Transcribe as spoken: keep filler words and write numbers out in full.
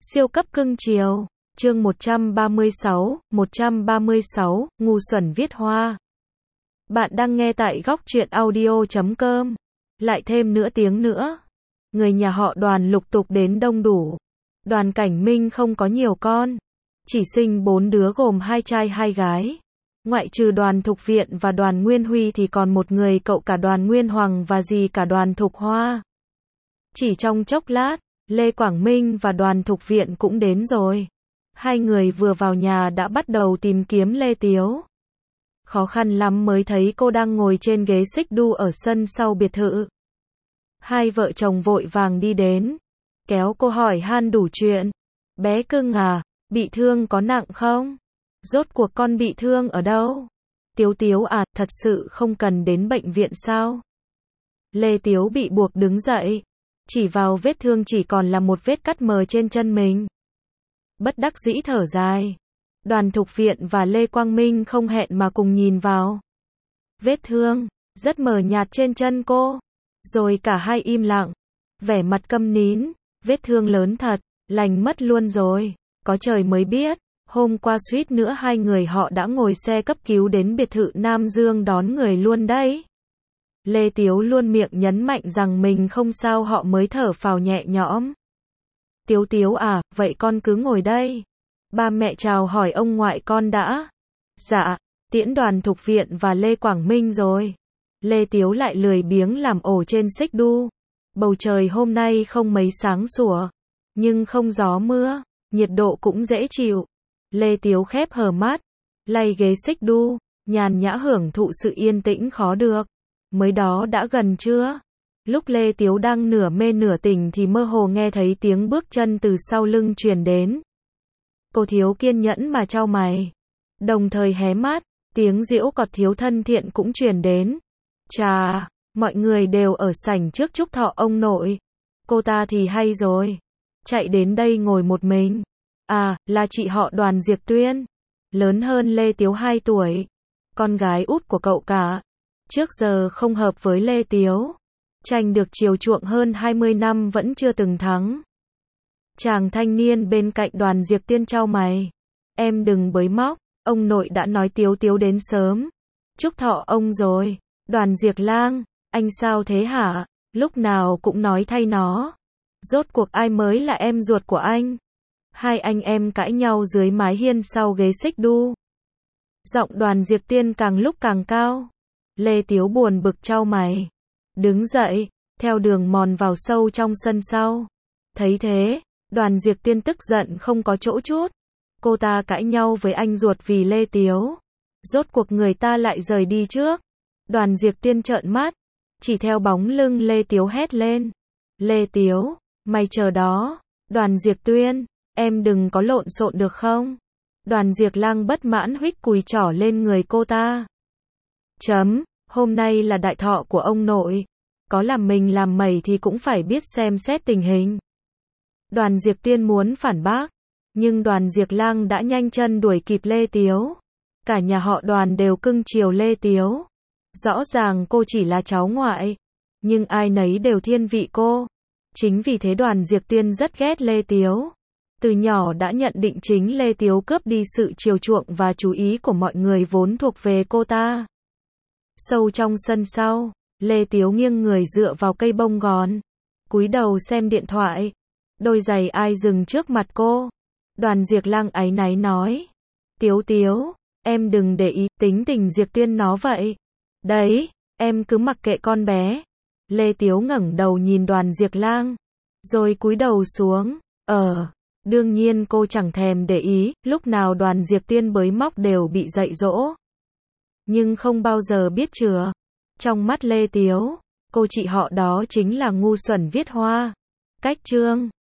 Siêu cấp cưng chiều. Chương một trăm ba mươi sáu, một trăm ba mươi sáu, ngu xuẩn viết hoa. Bạn đang nghe tại góc truyện audio chấm com. Lại thêm nửa tiếng nữa. Người nhà họ Đoàn lục tục đến đông đủ. Đoàn Cảnh Minh không có nhiều con. Chỉ sinh bốn đứa gồm hai trai hai gái. Ngoại trừ Đoàn Thục Viện và Đoàn Nguyên Huy thì còn một người cậu cả Đoàn Nguyên Hoàng và dì cả Đoàn Thục Hoa. Chỉ trong chốc lát, Lê Quảng Minh và Đoàn Thục Viện cũng đến rồi. Hai người vừa vào nhà đã bắt đầu tìm kiếm Lê Tiếu. Khó khăn lắm mới thấy cô đang ngồi trên ghế xích đu ở sân sau biệt thự. Hai vợ chồng vội vàng đi đến, kéo cô hỏi han đủ chuyện. Bé cưng à, bị thương có nặng không? Rốt cuộc con bị thương ở đâu? Tiếu Tiếu à, thật sự không cần đến bệnh viện sao? Lê Tiếu bị buộc đứng dậy, chỉ vào vết thương chỉ còn là một vết cắt mờ trên chân mình. Bất đắc dĩ thở dài. Đoàn Thục Viện và Lê Quang Minh không hẹn mà cùng nhìn vào vết thương rất mờ nhạt trên chân cô. Rồi cả hai im lặng, vẻ mặt câm nín. Vết thương lớn thật, lành mất luôn rồi. Có trời mới biết, hôm qua suýt nữa hai người họ đã ngồi xe cấp cứu đến biệt thự Nam Dương đón người luôn đấy. Lê Tiếu luôn miệng nhấn mạnh rằng mình không sao họ mới thở phào nhẹ nhõm. Tiếu Tiếu à, vậy con cứ ngồi đây. Ba mẹ chào hỏi ông ngoại con đã. Dạ, tiễn Đoàn Thục Viện và Lê Quảng Minh rồi. Lê Tiếu lại lười biếng làm ổ trên xích đu. Bầu trời hôm nay không mấy sáng sủa, nhưng không gió mưa, nhiệt độ cũng dễ chịu. Lê Tiếu khép hờ mắt, lay ghế xích đu, nhàn nhã hưởng thụ sự yên tĩnh khó được. Mới đó đã gần trưa. Lúc Lê Tiếu đang nửa mê nửa tỉnh thì mơ hồ nghe thấy tiếng bước chân từ sau lưng truyền đến. Cô thiếu kiên nhẫn mà chau mày, đồng thời hé mắt, tiếng giễu cọt thiếu thân thiện cũng truyền đến. Chà, mọi người đều ở sảnh trước chúc thọ ông nội. Cô ta thì hay rồi, chạy đến đây ngồi một mình. À, là chị họ Đoàn Diệp Tuyên, lớn hơn Lê Tiếu hai tuổi, con gái út của cậu cả. Trước giờ không hợp với Lê Tiếu, tranh được chiều chuộng hơn hai mươi năm vẫn chưa từng thắng. Chàng thanh niên bên cạnh Đoàn Diệp Tuyên chau mày. Em đừng bới móc, ông nội đã nói Tiếu Tiếu đến sớm. Chúc thọ ông rồi. Đoàn Diệp Lang, anh sao thế hả? Lúc nào cũng nói thay nó. Rốt cuộc ai mới là em ruột của anh? Hai anh em cãi nhau dưới mái hiên sau ghế xích đu. Giọng Đoàn Diệp Tuyên càng lúc càng cao. Lê Tiếu buồn bực chau mày, đứng dậy, theo đường mòn vào sâu trong sân sau. Thấy thế, Đoàn Diệp Tuyên tức giận không có chỗ chút. Cô ta cãi nhau với anh ruột vì Lê Tiếu. Rốt cuộc người ta lại rời đi trước. Đoàn Diệp Tuyên trợn mắt, chỉ theo bóng lưng Lê Tiếu hét lên. Lê Tiếu, mày chờ đó. Đoàn Diệp Tuyên, em đừng có lộn xộn được không? Đoàn Diệp Lang bất mãn huých cùi trỏ lên người cô ta. Chấm, hôm nay là đại thọ của ông nội. Có làm mình làm mẩy thì cũng phải biết xem xét tình hình. Đoàn Diệp Tuyên muốn phản bác, nhưng Đoàn Diệp Lang đã nhanh chân đuổi kịp Lê Tiếu. Cả nhà họ Đoàn đều cưng chiều Lê Tiếu. Rõ ràng cô chỉ là cháu ngoại, nhưng ai nấy đều thiên vị cô. Chính vì thế Đoàn Diệp Tuyên rất ghét Lê Tiếu. Từ nhỏ đã nhận định chính Lê Tiếu cướp đi sự chiều chuộng và chú ý của mọi người vốn thuộc về cô ta. Sâu trong sân sau, Lê Tiếu nghiêng người dựa vào cây bông gòn, cúi đầu xem điện thoại. Đôi giày ai dừng trước mặt cô. Đoàn Diệp Lang áy náy nói. Tiếu Tiếu, em đừng để ý, tính tình Diệp Tuyên nó vậy. Đấy, em cứ mặc kệ con bé. Lê Tiếu ngẩng đầu nhìn Đoàn Diệp Lang, rồi cúi đầu xuống. Ờ, đương nhiên cô chẳng thèm để ý, lúc nào Đoàn Diệp Tuyên bới móc đều bị dạy dỗ. Nhưng không bao giờ biết chừa. Trong mắt Lê Tiếu, cô chị họ đó chính là ngu xuẩn viết hoa. Cách chương